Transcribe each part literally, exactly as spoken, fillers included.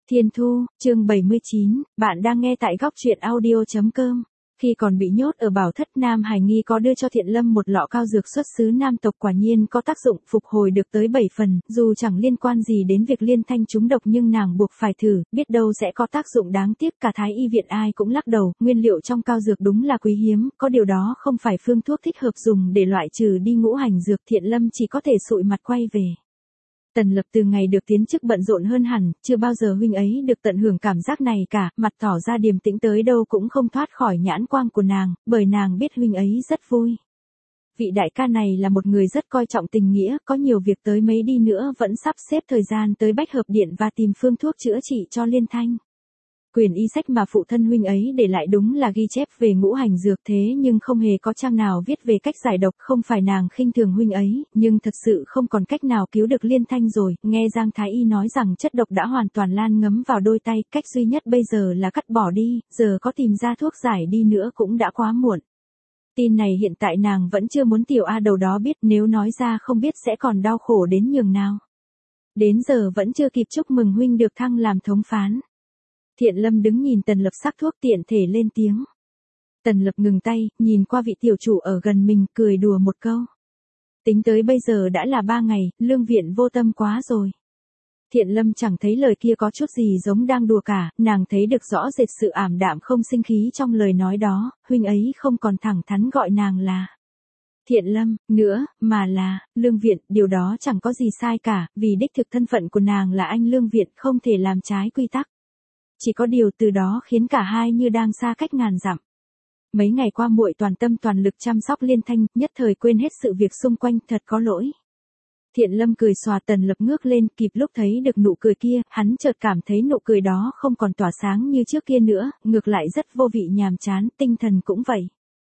Thiên Thu, chương bảy mươi chín, bạn đang nghe tại góc truyện audio chấm com. Khi còn bị nhốt ở Bảo Thất, Nam Hải Nghi có đưa cho Thiện Lâm một lọ cao dược xuất xứ Nam tộc, quả nhiên có tác dụng phục hồi được tới bảy phần, dù chẳng liên quan gì đến việc Liên Thanh trúng độc nhưng nàng buộc phải thử, biết đâu sẽ có tác dụng. Đáng tiếc cả Thái y viện ai cũng lắc đầu, nguyên liệu trong cao dược đúng là quý hiếm, có điều đó không phải phương thuốc thích hợp dùng để loại trừ đi ngũ hành dược. Thiện Lâm chỉ có thể sụi mặt quay về. Tần Lập từ ngày được tiến chức bận rộn hơn hẳn, chưa bao giờ huynh ấy được tận hưởng cảm giác này cả, mặt tỏ ra điềm tĩnh tới đâu cũng không thoát khỏi nhãn quang của nàng, bởi nàng biết huynh ấy rất vui. Vị đại ca này là một người rất coi trọng tình nghĩa, có nhiều việc tới mấy đi nữa vẫn sắp xếp thời gian tới Bách Hợp Điện và tìm phương thuốc chữa trị cho Liên Thanh. Quyển y sách mà phụ thân huynh ấy để lại đúng là ghi chép về ngũ hành dược, thế nhưng không hề có trang nào viết về cách giải độc. Không phải nàng khinh thường huynh ấy, nhưng thật sự không còn cách nào cứu được Liên Thanh rồi. Nghe Giang Thái Y nói rằng chất độc đã hoàn toàn lan ngấm vào đôi tay, cách duy nhất bây giờ là cắt bỏ đi, giờ có tìm ra thuốc giải đi nữa cũng đã quá muộn. Tin này hiện tại nàng vẫn chưa muốn tiểu A đầu đó biết, nếu nói ra không biết sẽ còn đau khổ đến nhường nào. Đến giờ vẫn chưa kịp chúc mừng huynh được thăng làm thống phán. Thiện Lâm đứng nhìn Tần Lập sắc thuốc tiện thể lên tiếng. Tần Lập ngừng tay, nhìn qua vị tiểu chủ ở gần mình, cười đùa một câu. Tính tới bây giờ đã là ba ngày, lương viện vô tâm quá rồi. Thiện Lâm chẳng thấy lời kia có chút gì giống đang đùa cả, nàng thấy được rõ rệt sự ảm đạm không sinh khí trong lời nói đó, huynh ấy không còn thẳng thắn gọi nàng là Thiện Lâm nữa, mà là Lương Viện. Điều đó chẳng có gì sai cả, vì đích thực thân phận của nàng là anh Lương Viện, không thể làm trái quy tắc. Chỉ có điều từ đó khiến cả hai như đang xa cách ngàn dặm. Mấy ngày qua muội toàn tâm toàn lực chăm sóc Liên Thanh, nhất thời quên hết sự việc xung quanh, thật có lỗi. Thiện Lâm cười xòa. Tần Lập ngước lên, kịp lúc thấy được nụ cười kia, hắn chợt cảm thấy nụ cười đó không còn tỏa sáng như trước kia nữa, ngược lại rất vô vị nhàm chán, tinh thần cũng vậy.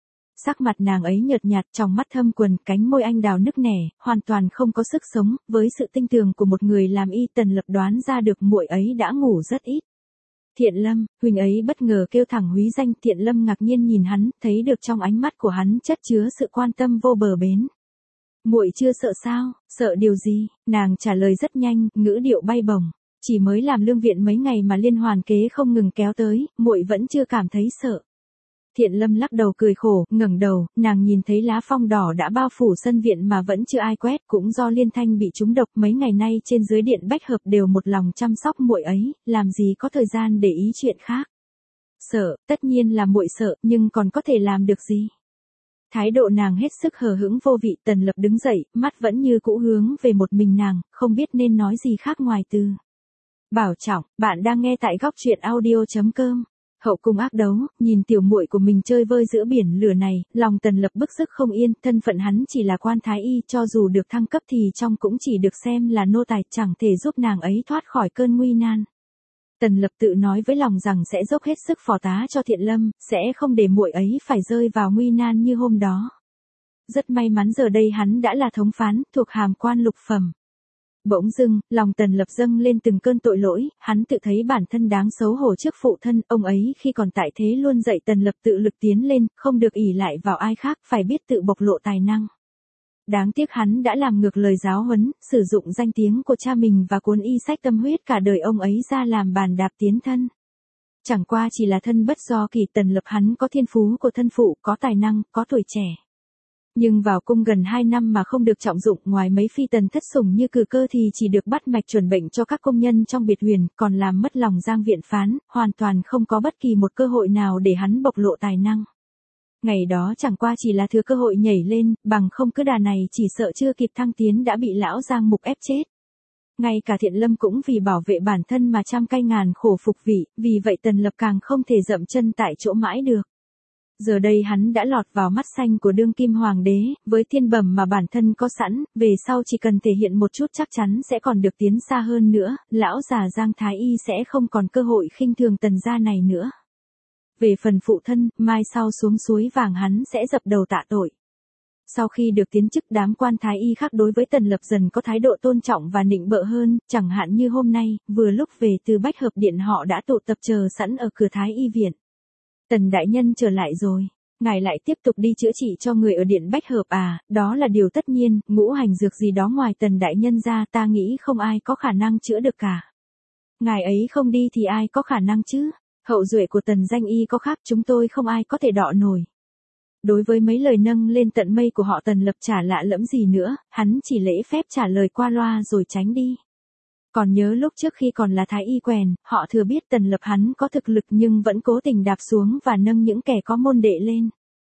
Sắc mặt nàng ấy nhợt nhạt, trong mắt thâm quầng, cánh môi anh đào nức nẻ, hoàn toàn không có sức sống. Với sự tinh tường của một người làm y, Tần Lập đoán ra được muội ấy đã ngủ rất ít. Thiện Lâm, huynh ấy bất ngờ kêu thẳng húy danh. Thiện Lâm ngạc nhiên nhìn hắn, thấy được trong ánh mắt của hắn chất chứa sự quan tâm vô bờ bến. Muội chưa sợ sao? Sợ điều gì? Nàng trả lời rất nhanh, ngữ điệu bay bổng. Chỉ mới làm Lương Viện mấy ngày mà liên hoàn kế không ngừng kéo tới, muội vẫn chưa cảm thấy sợ. Thiện Lâm lắc đầu cười khổ, ngẩng đầu, nàng nhìn thấy lá phong đỏ đã bao phủ sân viện mà vẫn chưa ai quét, cũng do Liên Thanh bị trúng độc. Mấy ngày nay trên dưới điện Bách Hợp đều một lòng chăm sóc muội ấy, làm gì có thời gian để ý chuyện khác. Sợ, tất nhiên là muội sợ, nhưng còn có thể làm được gì? Thái độ nàng hết sức hờ hững vô vị. Tần Lập đứng dậy, mắt vẫn như cũ hướng về một mình nàng, không biết nên nói gì khác ngoài từ bảo trọng. Bạn đang nghe tại góc truyện audio chấm com. Hậu cung ác đấu, nhìn tiểu muội của mình chơi vơi giữa biển lửa này, lòng Tần Lập bức sức không yên. Thân phận hắn chỉ là quan thái y, cho dù được thăng cấp thì trong cũng chỉ được xem là nô tài, chẳng thể giúp nàng ấy thoát khỏi cơn nguy nan. Tần Lập tự nói với lòng rằng sẽ dốc hết sức phò tá cho Thiện Lâm, sẽ không để muội ấy phải rơi vào nguy nan như hôm đó. Rất may mắn giờ đây hắn đã là thống phán, thuộc hàm quan lục phẩm. Bỗng dưng, lòng Tần Lập dâng lên từng cơn tội lỗi, hắn tự thấy bản thân đáng xấu hổ trước phụ thân, ông ấy khi còn tại thế luôn dạy Tần Lập tự lực tiến lên, không được ỷ lại vào ai khác, phải biết tự bộc lộ tài năng. Đáng tiếc hắn đã làm ngược lời giáo huấn, sử dụng danh tiếng của cha mình và cuốn y sách tâm huyết cả đời ông ấy ra làm bàn đạp tiến thân. Chẳng qua chỉ là thân bất do kỳ. Tần Lập hắn có thiên phú của thân phụ, có tài năng, có tuổi trẻ. Nhưng vào cung gần hai năm mà không được trọng dụng, ngoài mấy phi tần thất sủng như Cử Cơ thì chỉ được bắt mạch chuẩn bệnh cho các công nhân trong biệt huyền, còn làm mất lòng Giang viện phán, hoàn toàn không có bất kỳ một cơ hội nào để hắn bộc lộ tài năng. Ngày đó chẳng qua chỉ là thừa cơ hội nhảy lên, bằng không cứ đà này chỉ sợ chưa kịp thăng tiến đã bị lão Giang Mục ép chết. Ngay cả Thiện Lâm cũng vì bảo vệ bản thân mà trăm cay ngàn khổ phục vị, vì vậy Tần Lập càng không thể dậm chân tại chỗ mãi được. Giờ đây hắn đã lọt vào mắt xanh của đương kim hoàng đế, với thiên bẩm mà bản thân có sẵn, về sau chỉ cần thể hiện một chút chắc chắn sẽ còn được tiến xa hơn nữa, lão già Giang Thái Y sẽ không còn cơ hội khinh thường Tần gia này nữa. Về phần phụ thân, mai sau xuống suối vàng hắn sẽ dập đầu tạ tội. Sau khi được tiến chức, đám quan thái y khác đối với Tần Lập dần có thái độ tôn trọng và nịnh bợ hơn, chẳng hạn như hôm nay, vừa lúc về từ Bách Hợp Điện họ đã tụ tập chờ sẵn ở cửa Thái y viện. Tần đại nhân trở lại rồi, ngài lại tiếp tục đi chữa trị cho người ở điện Bách Hợp à? Đó là điều tất nhiên, ngũ hành dược gì đó ngoài Tần đại nhân ra ta nghĩ không ai có khả năng chữa được cả. Ngài ấy không đi thì ai có khả năng chứ? Hậu duệ của Tần Danh Y có khác, chúng tôi không ai có thể đọ nổi. Đối với mấy lời nâng lên tận mây của họ Tần Lập chả lạ lẫm gì nữa, hắn chỉ lễ phép trả lời qua loa rồi tránh đi. Còn nhớ lúc trước khi còn là thái y quèn, họ thừa biết Tần Lập hắn có thực lực nhưng vẫn cố tình đạp xuống và nâng những kẻ có môn đệ lên.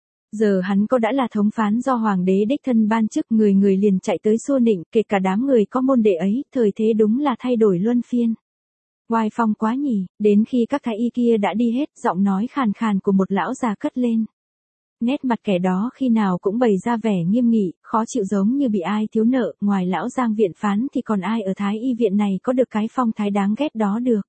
Giờ hắn có đã là thống phán do hoàng đế đích thân ban chức, người người liền chạy tới xua nịnh, kể cả đám người có môn đệ ấy, thời thế đúng là thay đổi luân phiên. Oai phong quá nhỉ, đến khi các thái y kia đã đi hết, giọng nói khàn khàn của một lão già cất lên. Nét mặt kẻ đó khi nào cũng bày ra vẻ nghiêm nghị, khó chịu giống như bị ai thiếu nợ, ngoài lão Giang viện phán thì còn ai ở thái y viện này có được cái phong thái đáng ghét đó được.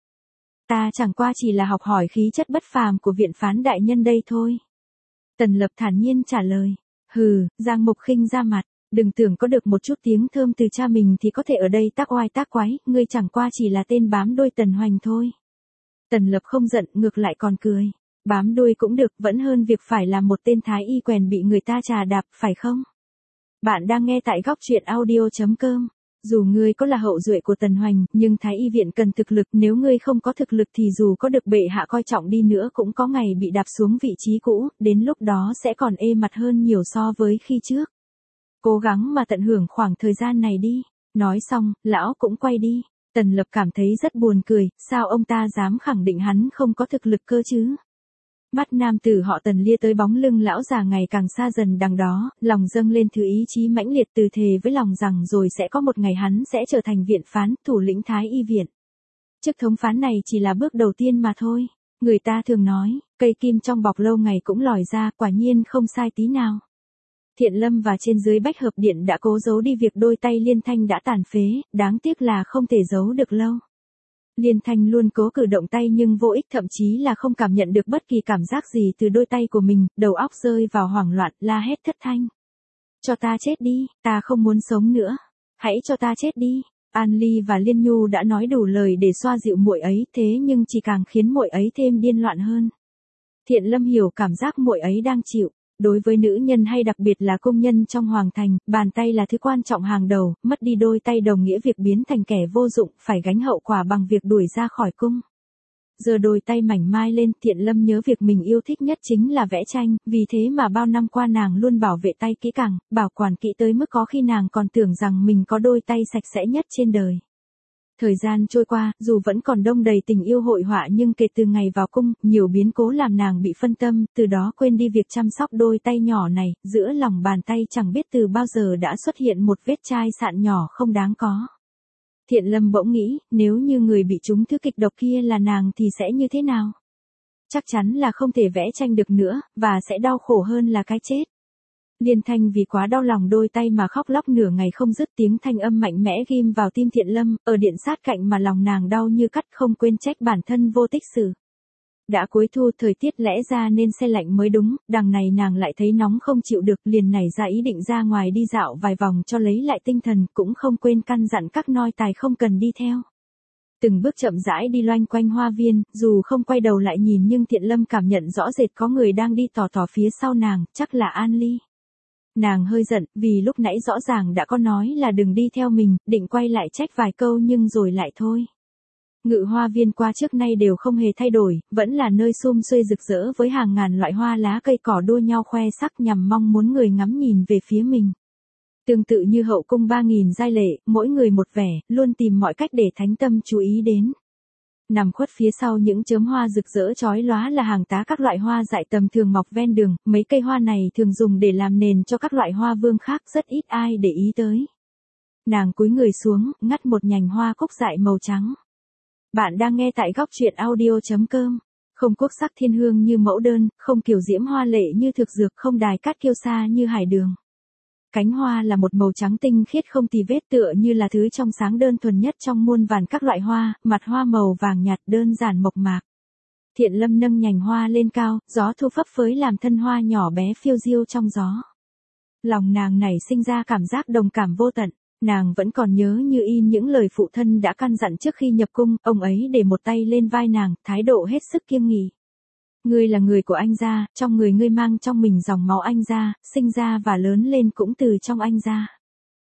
Ta chẳng qua chỉ là học hỏi khí chất bất phàm của viện phán đại nhân đây thôi. Tần Lập thản nhiên trả lời. Hừ, Giang Mục Khinh ra mặt, đừng tưởng có được một chút tiếng thơm từ cha mình thì có thể ở đây tác oai tác quái, ngươi chẳng qua chỉ là tên bám đuôi Tần Hoành thôi. Tần Lập không giận, ngược lại còn cười. Bám đuôi cũng được, vẫn hơn việc phải là một tên thái y quèn bị người ta trà đạp, phải không? Bạn đang nghe tại góc truyện audio chấm com. Dù ngươi có là hậu duệ của Tần Hoành, nhưng thái y viện cần thực lực, nếu ngươi không có thực lực thì dù có được bệ hạ coi trọng đi nữa cũng có ngày bị đạp xuống vị trí cũ, đến lúc đó sẽ còn ê mặt hơn nhiều so với khi trước. Cố gắng mà tận hưởng khoảng thời gian này đi. Nói xong, lão cũng quay đi. Tần Lập cảm thấy rất buồn cười, sao ông ta dám khẳng định hắn không có thực lực cơ chứ? Mắt nam tử họ Tần lia tới bóng lưng lão già ngày càng xa dần đằng đó, lòng dâng lên thứ ý chí mãnh liệt, từ thề với lòng rằng rồi sẽ có một ngày hắn sẽ trở thành viện phán, thủ lĩnh thái y viện. Chức thống phán này chỉ là bước đầu tiên mà thôi. Người ta thường nói, cây kim trong bọc lâu ngày cũng lòi ra, quả nhiên không sai tí nào. Thiện Lâm và trên dưới Bách Hợp Điện đã cố giấu đi việc đôi tay Liên Thanh đã tàn phế, đáng tiếc là không thể giấu được lâu. Liên Thanh luôn cố cử động tay nhưng vô ích, thậm chí là không cảm nhận được bất kỳ cảm giác gì từ đôi tay của mình, đầu óc rơi vào hoảng loạn, la hét thất thanh. Cho ta chết đi, ta không muốn sống nữa. Hãy cho ta chết đi. An Ly và Liên Nhu đã nói đủ lời để xoa dịu muội ấy, thế nhưng chỉ càng khiến muội ấy thêm điên loạn hơn. Thiện Lâm hiểu cảm giác muội ấy đang chịu. Đối với nữ nhân hay đặc biệt là công nhân trong hoàng thành, bàn tay là thứ quan trọng hàng đầu, mất đi đôi tay đồng nghĩa việc biến thành kẻ vô dụng, phải gánh hậu quả bằng việc đuổi ra khỏi cung. Giờ đôi tay mảnh mai lên, Thiện Lâm nhớ việc mình yêu thích nhất chính là vẽ tranh, vì thế mà bao năm qua nàng luôn bảo vệ tay kỹ càng, bảo quản kỹ tới mức có khi nàng còn tưởng rằng mình có đôi tay sạch sẽ nhất trên đời. Thời gian trôi qua, dù vẫn còn đông đầy tình yêu hội họa nhưng kể từ ngày vào cung, nhiều biến cố làm nàng bị phân tâm, từ đó quên đi việc chăm sóc đôi tay nhỏ này, giữa lòng bàn tay chẳng biết từ bao giờ đã xuất hiện một vết chai sạn nhỏ không đáng có. Thiện Lâm bỗng nghĩ, nếu như người bị trúng thứ kịch độc kia là nàng thì sẽ như thế nào? Chắc chắn là không thể vẽ tranh được nữa, và sẽ đau khổ hơn là cái chết. Liên Thanh vì quá đau lòng đôi tay mà khóc lóc nửa ngày không dứt, tiếng thanh âm mạnh mẽ ghim vào tim Thiện Lâm, ở điện sát cạnh mà lòng nàng đau như cắt, không quên trách bản thân vô tích sự. Đã cuối thu, thời tiết lẽ ra nên se lạnh mới đúng, đằng này nàng lại thấy nóng không chịu được, liền nảy ra ý định ra ngoài đi dạo vài vòng cho lấy lại tinh thần, cũng không quên căn dặn các nôi tài không cần đi theo. Từng bước chậm rãi đi loanh quanh hoa viên, dù không quay đầu lại nhìn nhưng Thiện Lâm cảm nhận rõ rệt có người đang đi tò tò phía sau nàng, chắc là An Ly. Nàng hơi giận, vì lúc nãy rõ ràng đã có nói là đừng đi theo mình, định quay lại trách vài câu nhưng rồi lại thôi. Ngự hoa viên qua trước nay đều không hề thay đổi, vẫn là nơi sum xuê rực rỡ với hàng ngàn loại hoa lá cây cỏ đua nhau khoe sắc nhằm mong muốn người ngắm nhìn về phía mình. Tương tự như hậu cung ba nghìn giai lệ, mỗi người một vẻ, luôn tìm mọi cách để thánh tâm chú ý đến. Nằm khuất phía sau những chớm hoa rực rỡ chói lóa là hàng tá các loại hoa dại tầm thường mọc ven đường, mấy cây hoa này thường dùng để làm nền cho các loại hoa vương khác, rất ít ai để ý tới. Nàng cúi người xuống, ngắt một nhành hoa cúc dại màu trắng. Bạn đang nghe tại góc truyện audio chấm com. Không quốc sắc thiên hương như mẫu đơn, không kiều diễm hoa lệ như thực dược, không đài cát kiêu sa như hải đường. Cánh hoa là một màu trắng tinh khiết không tì vết, tựa như là thứ trong sáng đơn thuần nhất trong muôn vàn các loại hoa, mặt hoa màu vàng nhạt đơn giản mộc mạc. Thiện Lâm nâng nhành hoa lên cao, gió thu phấp phới làm thân hoa nhỏ bé phiêu diêu trong gió. Lòng nàng nảy sinh ra cảm giác đồng cảm vô tận, nàng vẫn còn nhớ như in những lời phụ thân đã căn dặn trước khi nhập cung, ông ấy để một tay lên vai nàng, thái độ hết sức kiêng nghì. Ngươi là người của anh gia, trong người ngươi mang trong mình dòng máu anh gia, sinh ra và lớn lên cũng từ trong anh gia.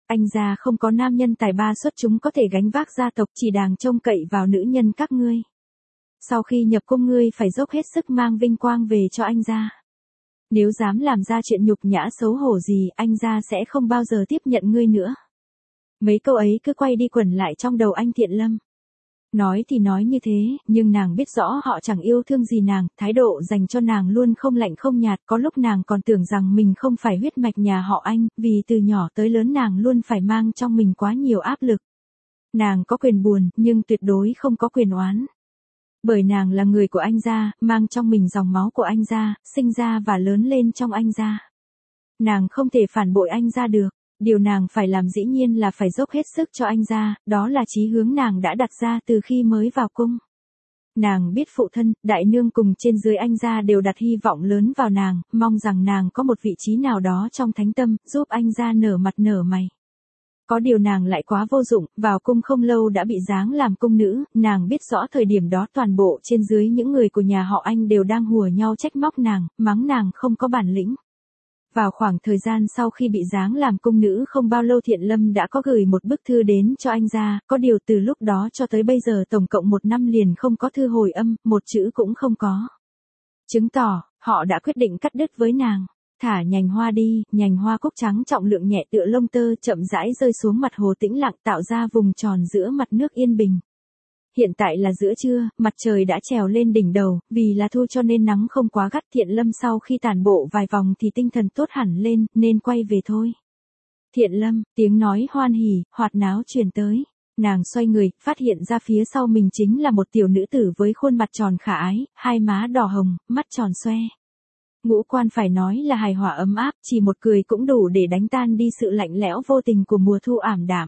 Anh gia không có nam nhân tài ba xuất chúng có thể gánh vác gia tộc, chỉ đàng trông cậy vào nữ nhân các ngươi. Sau khi nhập cung ngươi phải dốc hết sức mang vinh quang về cho anh gia. Nếu dám làm ra chuyện nhục nhã xấu hổ gì, anh gia sẽ không bao giờ tiếp nhận ngươi nữa. Mấy câu ấy cứ quay đi quẩn lại trong đầu anh Thiện Lâm. Nói thì nói như thế, nhưng nàng biết rõ họ chẳng yêu thương gì nàng, thái độ dành cho nàng luôn không lạnh không nhạt, có lúc nàng còn tưởng rằng mình không phải huyết mạch nhà họ Anh, vì từ nhỏ tới lớn nàng luôn phải mang trong mình quá nhiều áp lực. Nàng có quyền buồn, nhưng tuyệt đối không có quyền oán. Bởi nàng là người của anh gia, mang trong mình dòng máu của anh gia, sinh ra và lớn lên trong anh gia. Nàng không thể phản bội anh gia được. Điều nàng phải làm dĩ nhiên là phải dốc hết sức cho anh gia, đó là chí hướng nàng đã đặt ra từ khi mới vào cung. Nàng biết phụ thân, đại nương cùng trên dưới anh gia đều đặt hy vọng lớn vào nàng, mong rằng nàng có một vị trí nào đó trong thánh tâm, giúp anh gia nở mặt nở mày. Có điều nàng lại quá vô dụng, vào cung không lâu đã bị giáng làm cung nữ, nàng biết rõ thời điểm đó toàn bộ trên dưới những người của nhà họ Anh đều đang hùa nhau trách móc nàng, mắng nàng không có bản lĩnh. Vào khoảng thời gian sau khi bị giáng làm cung nữ không bao lâu Thiện Lâm đã có gửi một bức thư đến cho anh gia, có điều từ lúc đó cho tới bây giờ tổng cộng một năm liền không có thư hồi âm, một chữ cũng không có. Chứng tỏ, họ đã quyết định cắt đứt với nàng. Thả nhành hoa đi, nhành hoa cúc trắng trọng lượng nhẹ tựa lông tơ chậm rãi rơi xuống mặt hồ tĩnh lặng tạo ra vùng tròn giữa mặt nước yên bình. Hiện tại là giữa trưa, mặt trời đã trèo lên đỉnh đầu, vì là thu cho nên nắng không quá gắt. Thiện Lâm sau khi tản bộ vài vòng thì tinh thần tốt hẳn lên, nên quay về thôi. Thiện Lâm, tiếng nói hoan hỉ, hoạt náo truyền tới. Nàng xoay người, phát hiện ra phía sau mình chính là một tiểu nữ tử với khuôn mặt tròn khả ái, hai má đỏ hồng, mắt tròn xoe. Ngũ quan phải nói là hài hòa ấm áp, chỉ một cười cũng đủ để đánh tan đi sự lạnh lẽo vô tình của mùa thu ảm đạm.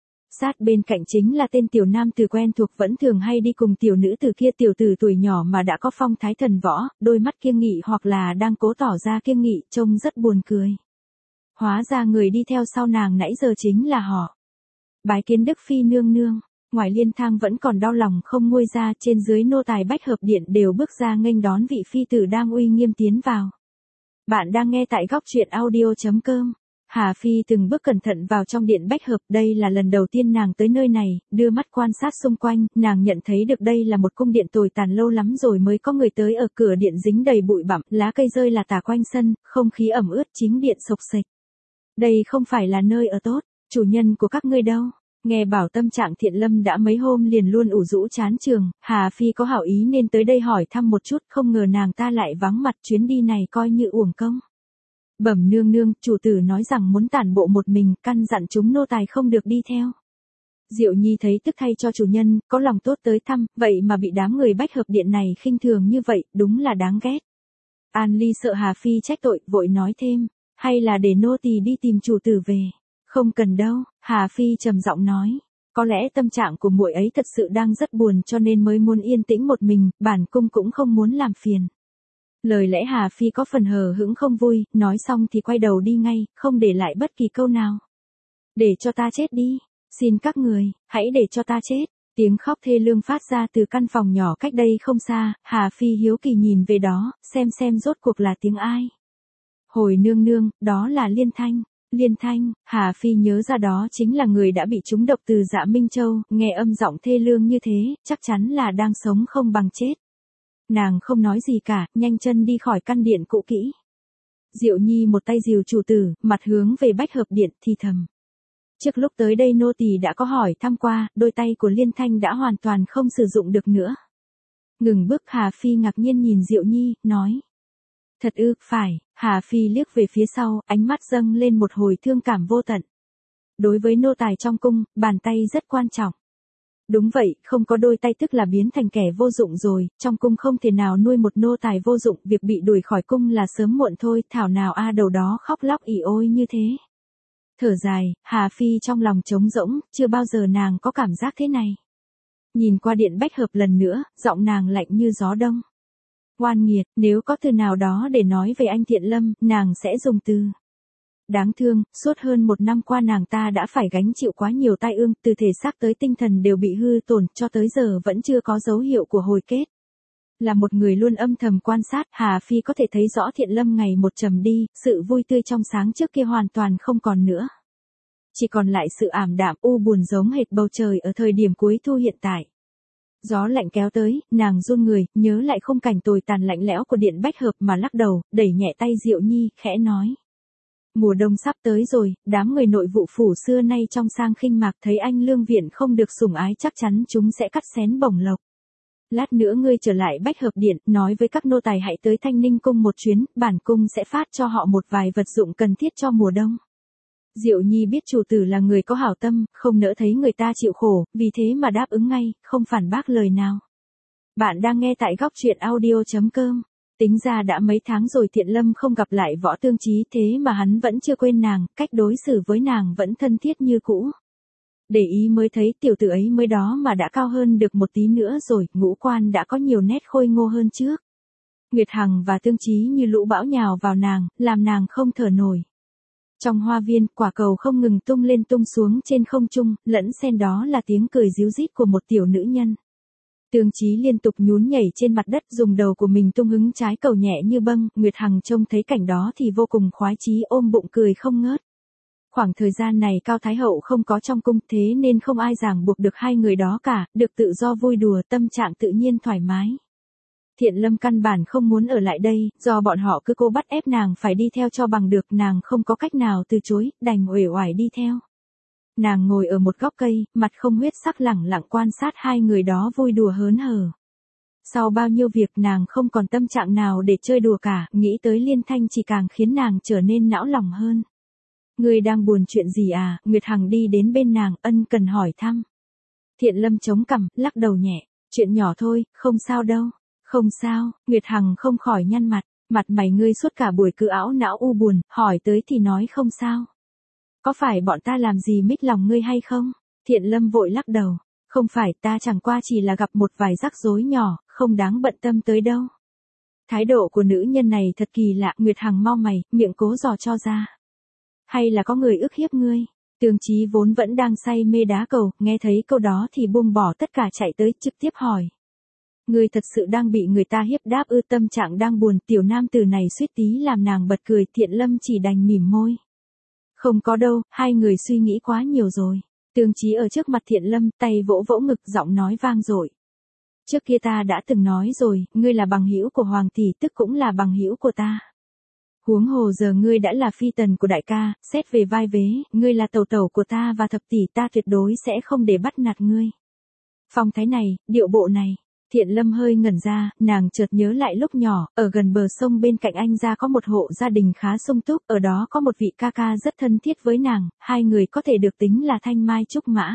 Sát bên cạnh chính là tên tiểu nam tử quen thuộc vẫn thường hay đi cùng tiểu nữ tử kia, tiểu tử tuổi nhỏ mà đã có phong thái thần võ, đôi mắt kiêng nghị hoặc là đang cố tỏ ra kiêng nghị, trông rất buồn cười. Hóa ra người đi theo sau nàng nãy giờ chính là họ. Bái kiến Đức Phi nương nương. Ngoài Liên Thang vẫn còn đau lòng không nguôi ra, trên dưới nô tài Bách Hợp Điện đều bước ra nghênh đón vị phi tử đang uy nghiêm tiến vào. Bạn đang nghe tại góc truyện audio chấm com. Hà Phi từng bước cẩn thận vào trong điện Bách Hợp, đây là lần đầu tiên nàng tới nơi này, đưa mắt quan sát xung quanh, nàng nhận thấy được đây là một cung điện tồi tàn lâu lắm rồi mới có người tới, ở cửa điện dính đầy bụi bặm, lá cây rơi là tả quanh sân, không khí ẩm ướt, chính điện xộc xệch. Đây không phải là nơi ở tốt, chủ nhân của các ngươi đâu. Nghe bảo tâm trạng Thiện Lâm đã mấy hôm liền luôn ủ rũ chán trường, Hà Phi có hảo ý nên tới đây hỏi thăm một chút, không ngờ nàng ta lại vắng mặt, chuyến đi này coi như uổng công. Bẩm nương nương, chủ tử nói rằng muốn tản bộ một mình, căn dặn chúng nô tài không được đi theo. Diệu Nhi thấy tức thay cho chủ nhân, có lòng tốt tới thăm, vậy mà bị đám người Bách Hợp Điện này khinh thường như vậy, đúng là đáng ghét. An Ly sợ Hà Phi trách tội, vội nói thêm, hay là để nô tỳ đi tìm chủ tử về. Không cần đâu, Hà Phi trầm giọng nói. Có lẽ tâm trạng của muội ấy thật sự đang rất buồn cho nên mới muốn yên tĩnh một mình, bản cung cũng không muốn làm phiền. Lời lẽ Hà Phi có phần hờ hững không vui, nói xong thì quay đầu đi ngay, không để lại bất kỳ câu nào. Để cho ta chết đi, xin các người, hãy để cho ta chết. Tiếng khóc thê lương phát ra từ căn phòng nhỏ cách đây không xa, Hà Phi hiếu kỳ nhìn về đó, xem xem rốt cuộc là tiếng ai. Hồi nương nương, đó là Liên Thanh. Liên Thanh, Hà Phi nhớ ra đó chính là người đã bị trúng độc từ Dạ Minh Châu, nghe âm giọng thê lương như thế, chắc chắn là đang sống không bằng chết. Nàng không nói gì cả, nhanh chân đi khỏi căn điện cũ kỹ. Diệu Nhi một tay dìu chủ tử, mặt hướng về Bách Hợp Điện thì thầm. Trước lúc tới đây nô tỳ đã có hỏi thăm qua, đôi tay của Liên Thanh đã hoàn toàn không sử dụng được nữa. Ngừng bước Hà Phi ngạc nhiên nhìn Diệu Nhi, nói. Thật ư, phải, Hà Phi liếc về phía sau, ánh mắt dâng lên một hồi thương cảm vô tận. Đối với nô tài trong cung, bàn tay rất quan trọng. Đúng vậy, không có đôi tay tức là biến thành kẻ vô dụng rồi, trong cung không thể nào nuôi một nô tài vô dụng, việc bị đuổi khỏi cung là sớm muộn thôi, thảo nào a đầu đó khóc lóc ỉ ôi như thế. Thở dài, Hà Phi trong lòng trống rỗng, chưa bao giờ nàng có cảm giác thế này. Nhìn qua điện Bách Hợp lần nữa, giọng nàng lạnh như gió đông. Oan nghiệt, nếu có từ nào đó để nói về anh Thiện Lâm, nàng sẽ dùng từ. Đáng thương, suốt hơn một năm qua nàng ta đã phải gánh chịu quá nhiều tai ương, từ thể xác tới tinh thần đều bị hư tổn, cho tới giờ vẫn chưa có dấu hiệu của hồi kết. Là một người luôn âm thầm quan sát, Hà Phi có thể thấy rõ Thiện Lâm ngày một trầm đi, sự vui tươi trong sáng trước kia hoàn toàn không còn nữa. chỉ còn lại sự ảm đạm u buồn giống hệt bầu trời ở thời điểm cuối thu hiện tại. Gió lạnh kéo tới, nàng run người, nhớ lại khung cảnh tồi tàn lạnh lẽo của Điện Bách Hợp mà lắc đầu, đẩy nhẹ tay Diệu Nhi, khẽ nói. Mùa đông sắp tới rồi, đám người nội vụ phủ xưa nay trong sang khinh mạc thấy anh Lương Viện không được sủng ái chắc chắn chúng sẽ cắt xén bổng lộc. Lát nữa ngươi trở lại Bách Hợp Điện, nói với các nô tài hãy tới Thanh Ninh Cung một chuyến, bản cung sẽ phát cho họ một vài vật dụng cần thiết cho mùa đông. Diệu Nhi biết chủ tử là người có hảo tâm, không nỡ thấy người ta chịu khổ, vì thế mà đáp ứng ngay, không phản bác lời nào. Bạn đang nghe tại góc truyện audio chấm com. Tính ra đã mấy tháng rồi Thiện Lâm không gặp lại Võ Tương Chí thế mà hắn vẫn chưa quên nàng, cách đối xử với nàng vẫn thân thiết như cũ. Để ý mới thấy tiểu tử ấy mới đó mà đã cao hơn được một tí nữa rồi, ngũ quan đã có nhiều nét khôi ngô hơn trước. Nguyệt Hằng và Tương Chí như lũ bão nhào vào nàng, làm nàng không thở nổi. Trong hoa viên, quả cầu không ngừng tung lên tung xuống trên không trung, lẫn xen đó là tiếng cười ríu rít của một tiểu nữ nhân. Tương Chí liên tục nhún nhảy trên mặt đất dùng đầu của mình tung hứng trái cầu nhẹ như bâng, Nguyệt Hằng trông thấy cảnh đó thì vô cùng khoái chí ôm bụng cười không ngớt. Khoảng thời gian này Cao Thái Hậu không có trong cung thế nên không ai ràng buộc được hai người đó cả, được tự do vui đùa tâm trạng tự nhiên thoải mái. Thiện Lâm căn bản không muốn ở lại đây, do bọn họ cứ cố bắt ép nàng phải đi theo cho bằng được, nàng không có cách nào từ chối, đành uể oải đi theo. Nàng ngồi ở một góc cây, mặt không huyết sắc lẳng lặng quan sát hai người đó vui đùa hớn hở. Sau bao nhiêu việc nàng không còn tâm trạng nào để chơi đùa cả, nghĩ tới Liên Thanh chỉ càng khiến nàng trở nên não lòng hơn. Ngươi đang buồn chuyện gì à? Nguyệt Hằng đi đến bên nàng, ân cần hỏi thăm. Thiện Lâm chống cằm, lắc đầu nhẹ, chuyện nhỏ thôi, không sao đâu. Không sao, Nguyệt Hằng không khỏi nhăn mặt, mặt mày ngươi suốt cả buổi cứ ảo não u buồn, hỏi tới thì nói không sao. Có phải bọn ta làm gì mít lòng ngươi hay không? Thiện Lâm vội lắc đầu, không phải, ta chẳng qua chỉ là gặp một vài rắc rối nhỏ, không đáng bận tâm tới đâu. Thái độ của nữ nhân này thật kỳ lạ, Nguyệt Hằng mau mày, miệng cố dò cho ra. Hay là có người ức hiếp ngươi? Tương Chí vốn vẫn đang say mê đá cầu, nghe thấy câu đó thì buông bỏ tất cả chạy tới trực tiếp hỏi. Ngươi thật sự đang bị người ta hiếp đáp ư? Tâm trạng đang buồn, tiểu nam tử này suýt tí làm nàng bật cười, Thiện Lâm chỉ đành mỉm môi. Không có đâu, hai người suy nghĩ quá nhiều rồi. Tương Chí ở trước mặt Thiện Lâm, tay vỗ vỗ ngực, giọng nói vang dội. Trước kia ta đã từng nói rồi, ngươi là bằng hữu của Hoàng tỷ, tức cũng là bằng hữu của ta. Huống hồ giờ ngươi đã là phi tần của đại ca, xét về vai vế, ngươi là tẩu tẩu của ta và thập tỷ, ta tuyệt đối sẽ không để bắt nạt ngươi. Phong thái này, điệu bộ này. Thiện Lâm hơi ngẩn ra, nàng chợt nhớ lại lúc nhỏ, ở gần bờ sông bên cạnh anh gia có một hộ gia đình khá sung túc, ở đó có một vị ca ca rất thân thiết với nàng, hai người có thể được tính là thanh mai trúc mã.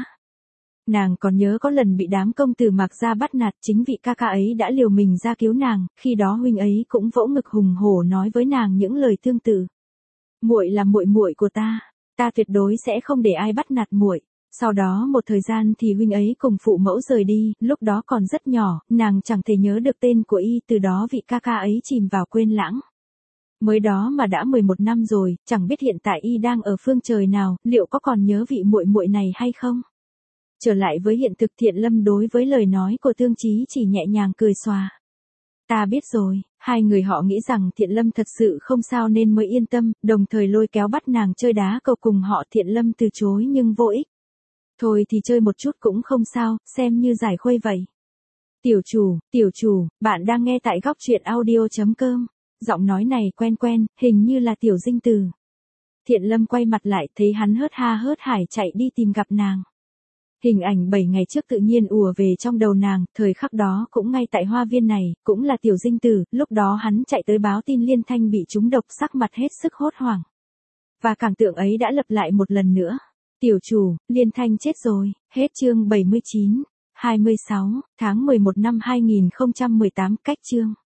Nàng còn nhớ có lần bị đám công tử Mạc gia bắt nạt, chính vị ca ca ấy đã liều mình ra cứu nàng, khi đó huynh ấy cũng vỗ ngực hùng hổ nói với nàng những lời tương tự. Muội là muội muội của ta, ta tuyệt đối sẽ không để ai bắt nạt muội. Sau đó một thời gian thì huynh ấy cùng phụ mẫu rời đi, lúc đó còn rất nhỏ, nàng chẳng thể nhớ được tên của y, từ đó vị ca ca ấy chìm vào quên lãng. Mới đó mà đã mười một năm rồi, chẳng biết hiện tại y đang ở phương trời nào, liệu có còn nhớ vị muội muội này hay không? Trở lại với hiện thực, Thiện Lâm đối với lời nói của Tương Chí chỉ nhẹ nhàng cười xòa. Ta biết rồi, hai người họ nghĩ rằng Thiện Lâm thật sự không sao nên mới yên tâm, đồng thời lôi kéo bắt nàng chơi đá cầu cùng họ. Thiện Lâm từ chối nhưng vô ích. Thôi thì chơi một chút cũng không sao, xem như giải khuây vậy. Tiểu chủ, tiểu chủ, bạn đang nghe tại góc truyện audio chấm com. Giọng nói này quen quen, hình như là Tiểu Dinh Từ. Thiện Lâm quay mặt lại, thấy hắn hớt ha hớt hải chạy đi tìm gặp nàng. Hình ảnh bảy ngày trước tự nhiên ùa về trong đầu nàng, thời khắc đó cũng ngay tại hoa viên này, cũng là Tiểu Dinh Tử, lúc đó hắn chạy tới báo tin Liên Thanh bị trúng độc, sắc mặt hết sức hốt hoảng. Và cảnh tượng ấy đã lặp lại một lần nữa. Tiểu chủ, Liên Thanh chết rồi, hết chương bảy mươi chín, hai mươi sáu, tháng mười một năm hai nghìn không trăm mười tám, cách chương.